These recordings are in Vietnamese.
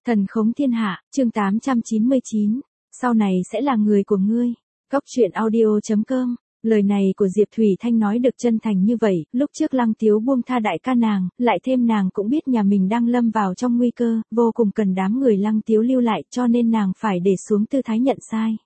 Thần khống thiên hạ, chương 899, sau này sẽ là người của ngươi. Cóc truyện audio.com. Lời này của Diệp Thủy Thanh nói được chân thành như vậy, lúc trước Lăng Tiếu buông tha đại ca nàng, lại thêm nàng cũng biết nhà mình đang lâm vào trong nguy cơ, vô cùng cần đám người Lăng Tiếu lưu lại, cho nên nàng phải để xuống tư thái nhận sai.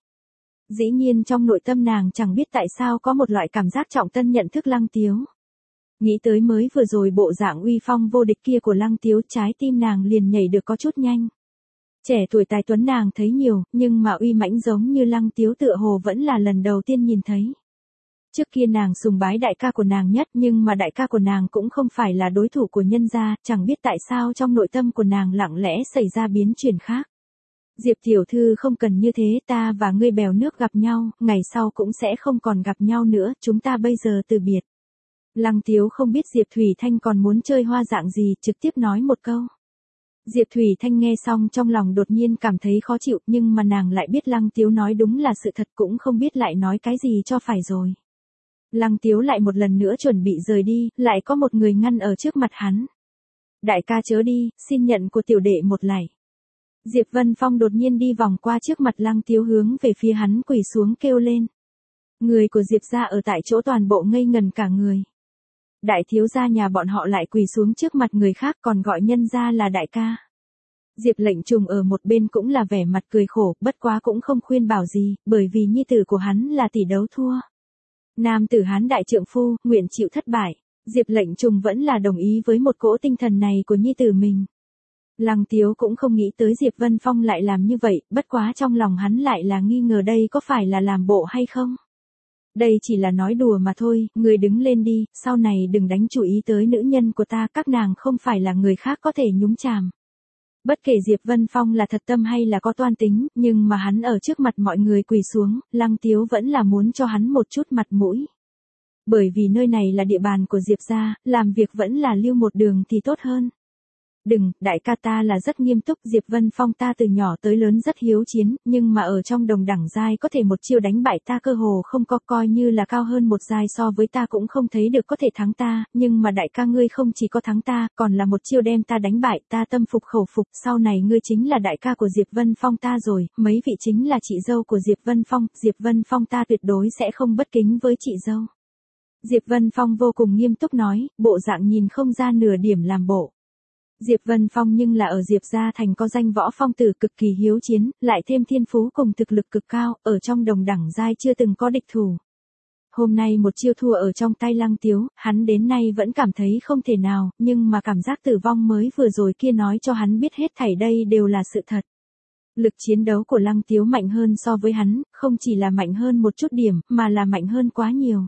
Dĩ nhiên trong nội tâm nàng chẳng biết tại sao có một loại cảm giác trọng tân nhận thức Lăng Tiếu. Nghĩ tới mới vừa rồi bộ dạng uy phong vô địch kia của Lăng Tiếu, trái tim nàng liền nhảy được có chút nhanh. Trẻ tuổi tài tuấn nàng thấy nhiều, nhưng mà uy mãnh giống như Lăng Tiếu tựa hồ vẫn là lần đầu tiên nhìn thấy. Trước kia nàng sùng bái đại ca của nàng nhất, nhưng mà đại ca của nàng cũng không phải là đối thủ của nhân gia, chẳng biết tại sao trong nội tâm của nàng lặng lẽ xảy ra biến chuyển khác. Diệp tiểu thư không cần như thế, ta và ngươi bèo nước gặp nhau, ngày sau cũng sẽ không còn gặp nhau nữa, chúng ta bây giờ từ biệt. Lăng Tiếu không biết Diệp Thủy Thanh còn muốn chơi hoa dạng gì, trực tiếp nói một câu. Diệp Thủy Thanh nghe xong trong lòng đột nhiên cảm thấy khó chịu, nhưng mà nàng lại biết Lăng Tiếu nói đúng là sự thật, cũng không biết lại nói cái gì cho phải rồi. Lăng Tiếu lại một lần nữa chuẩn bị rời đi, lại có một người ngăn ở trước mặt hắn. Đại ca chớ đi, xin nhận của tiểu đệ một lạy. Diệp Vân Phong đột nhiên đi vòng qua trước mặt Lăng Tiếu hướng về phía hắn quỳ xuống kêu lên. Người của Diệp gia ở tại chỗ toàn bộ ngây ngần cả người. Đại thiếu gia nhà bọn họ lại quỳ xuống trước mặt người khác còn gọi nhân gia là đại ca. Diệp Lệnh Trùng ở một bên cũng là vẻ mặt cười khổ, bất quá cũng không khuyên bảo gì, bởi vì nhi tử của hắn là tỷ đấu thua. Nam tử Hán đại trượng phu, nguyện chịu thất bại. Diệp Lệnh Trùng vẫn là đồng ý với một cỗ tinh thần này của nhi tử mình. Lăng Tiếu cũng không nghĩ tới Diệp Vân Phong lại làm như vậy, bất quá trong lòng hắn lại là nghi ngờ đây có phải là làm bộ hay không. Đây chỉ là nói đùa mà thôi, người đứng lên đi, sau này đừng đánh chú ý tới nữ nhân của ta, các nàng không phải là người khác có thể nhúng chàm. Bất kể Diệp Vân Phong là thật tâm hay là có toan tính, nhưng mà hắn ở trước mặt mọi người quỳ xuống, Lăng Tiếu vẫn là muốn cho hắn một chút mặt mũi. Bởi vì nơi này là địa bàn của Diệp gia, làm việc vẫn là lưu một đường thì tốt hơn. Đừng, đại ca ta là rất nghiêm túc, Diệp Vân Phong ta từ nhỏ tới lớn rất hiếu chiến, nhưng mà ở trong đồng đẳng giai có thể một chiêu đánh bại ta cơ hồ không có, coi như là cao hơn một giai so với ta cũng không thấy được có thể thắng ta, nhưng mà đại ca ngươi không chỉ có thắng ta, còn là một chiêu đem ta đánh bại, ta tâm phục khẩu phục, sau này ngươi chính là đại ca của Diệp Vân Phong ta rồi, mấy vị chính là chị dâu của Diệp Vân Phong, Diệp Vân Phong ta tuyệt đối sẽ không bất kính với chị dâu. Diệp Vân Phong vô cùng nghiêm túc nói, bộ dạng nhìn không ra nửa điểm làm bộ. Diệp Vân Phong nhưng là ở Diệp gia thành có danh võ phong tử, cực kỳ hiếu chiến, lại thêm thiên phú cùng thực lực cực cao, ở trong đồng đẳng giai chưa từng có địch thủ. Hôm nay một chiêu thua ở trong tay Lăng Tiếu, hắn đến nay vẫn cảm thấy không thể nào, nhưng mà cảm giác tử vong mới vừa rồi kia nói cho hắn biết hết thảy đây đều là sự thật. Lực chiến đấu của Lăng Tiếu mạnh hơn so với hắn, không chỉ là mạnh hơn một chút điểm, mà là mạnh hơn quá nhiều.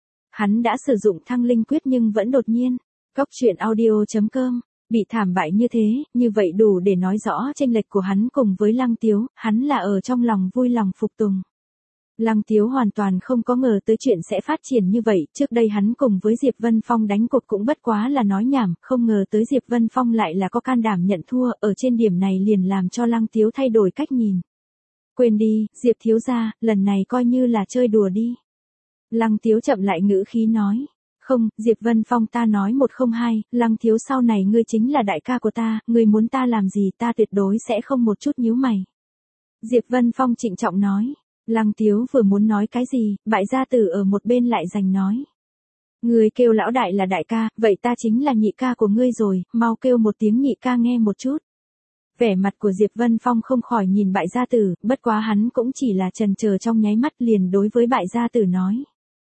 Hắn đã sử dụng thăng linh quyết nhưng vẫn đột nhiên. Cóc truyện audio.com. Bị thảm bại như thế, như vậy đủ để nói rõ chênh lệch của hắn cùng với Lăng Tiếu, hắn là ở trong lòng vui lòng phục tùng. Lăng Tiếu hoàn toàn không có ngờ tới chuyện sẽ phát triển như vậy, trước đây hắn cùng với Diệp Vân Phong đánh cược cũng bất quá là nói nhảm, không ngờ tới Diệp Vân Phong lại là có can đảm nhận thua, ở trên điểm này liền làm cho Lăng Tiếu thay đổi cách nhìn. Quên đi, Diệp thiếu gia, lần này coi như là chơi đùa đi. Lăng Tiếu chậm lại ngữ khí nói. Không, Diệp Vân Phong ta nói 102, Lăng thiếu sau này ngươi chính là đại ca của ta, ngươi muốn ta làm gì ta tuyệt đối sẽ không một chút nhíu mày. Diệp Vân Phong trịnh trọng nói, Lăng Tiếu vừa muốn nói cái gì, bại gia tử ở một bên lại giành nói. Ngươi kêu lão đại là đại ca, vậy ta chính là nhị ca của ngươi rồi, mau kêu một tiếng nhị ca nghe một chút. Vẻ mặt của Diệp Vân Phong không khỏi nhìn bại gia tử, bất quá hắn cũng chỉ là chần chờ trong nháy mắt liền đối với bại gia tử nói.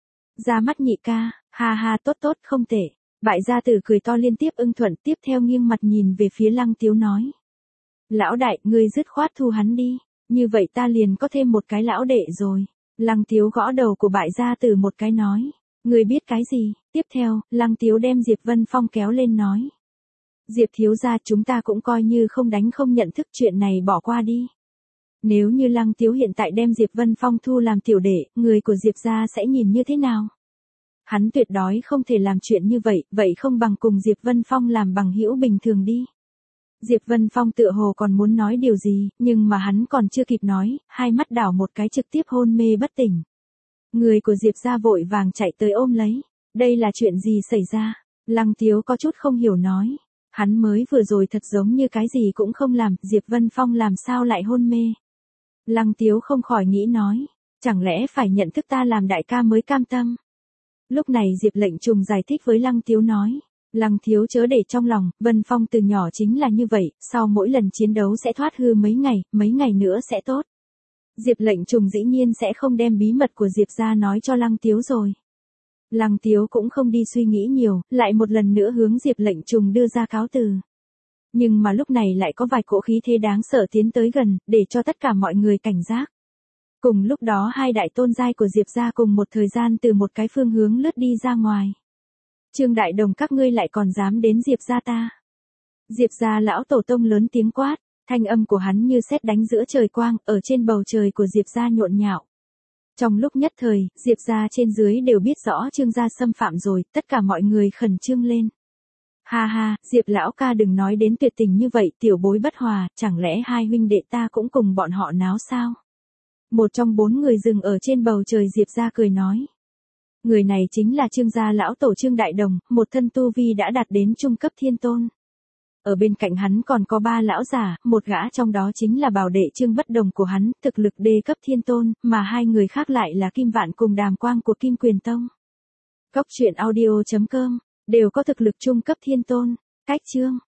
Ra mắt nhị ca, ha ha tốt tốt không tệ. Bại gia tử cười to liên tiếp ưng thuận, tiếp theo nghiêng mặt nhìn về phía Lăng Tiếu nói. Lão đại, ngươi dứt khoát thu hắn đi, như vậy ta liền có thêm một cái lão đệ rồi. Lăng Tiếu gõ đầu của bại gia tử một cái nói. Ngươi biết cái gì? Tiếp theo, Lăng Tiếu đem Diệp Vân Phong kéo lên nói. Diệp thiếu gia chúng ta cũng coi như không đánh không nhận thức, chuyện này bỏ qua đi. Nếu như Lăng Tiếu hiện tại đem Diệp Vân Phong thu làm tiểu đệ, người của Diệp gia sẽ nhìn như thế nào? Hắn tuyệt đối không thể làm chuyện như vậy, vậy không bằng cùng Diệp Vân Phong làm bằng hữu bình thường đi. Diệp Vân Phong tựa hồ còn muốn nói điều gì, nhưng mà hắn còn chưa kịp nói, hai mắt đảo một cái trực tiếp hôn mê bất tỉnh. Người của Diệp gia vội vàng chạy tới ôm lấy. Đây là chuyện gì xảy ra? Lăng Tiếu có chút không hiểu nói. Hắn mới vừa rồi thật giống như cái gì cũng không làm, Diệp Vân Phong làm sao lại hôn mê. Lăng Tiếu không khỏi nghĩ nói, chẳng lẽ phải nhận thức ta làm đại ca mới cam tâm. Lúc này Diệp Lệnh Trùng giải thích với Lăng Tiếu nói, Lăng Thiếu chớ để trong lòng, Vân Phong từ nhỏ chính là như vậy, sau mỗi lần chiến đấu sẽ thoát hư mấy ngày nữa sẽ tốt. Diệp Lệnh Trùng dĩ nhiên sẽ không đem bí mật của Diệp gia nói cho Lăng Tiếu rồi. Lăng Tiếu cũng không đi suy nghĩ nhiều, lại một lần nữa hướng Diệp Lệnh Trùng đưa ra cáo từ. Nhưng mà lúc này lại có vài cỗ khí thế đáng sợ tiến tới gần, để cho tất cả mọi người cảnh giác. Cùng lúc đó hai đại tôn giai của Diệp gia cùng một thời gian từ một cái phương hướng lướt đi ra ngoài. Trương Đại Đồng các ngươi lại còn dám đến Diệp gia ta. Diệp gia lão tổ tông lớn tiếng quát, thanh âm của hắn như sét đánh giữa trời quang, ở trên bầu trời của Diệp gia nhộn nhạo. Trong lúc nhất thời, Diệp gia trên dưới đều biết rõ Trương gia xâm phạm rồi, tất cả mọi người khẩn trương lên. Ha ha, Diệp lão ca đừng nói đến tuyệt tình như vậy, tiểu bối bất hòa, chẳng lẽ hai huynh đệ ta cũng cùng bọn họ náo sao? Một trong 4 người dừng ở trên bầu trời Diệp gia cười nói. Người này chính là Trương gia lão tổ Trương Đại Đồng, một thân tu vi đã đạt đến trung cấp thiên tôn. Ở bên cạnh hắn còn có 3 lão giả, một gã trong đó chính là bảo đệ Trương Bất Đồng của hắn, thực lực đê cấp thiên tôn, mà 2 người khác lại là Kim Vạn cùng Đàm Quang của Kim Quyền Tông. Cốc truyện audio.com, đều có thực lực trung cấp thiên tôn. Cách chương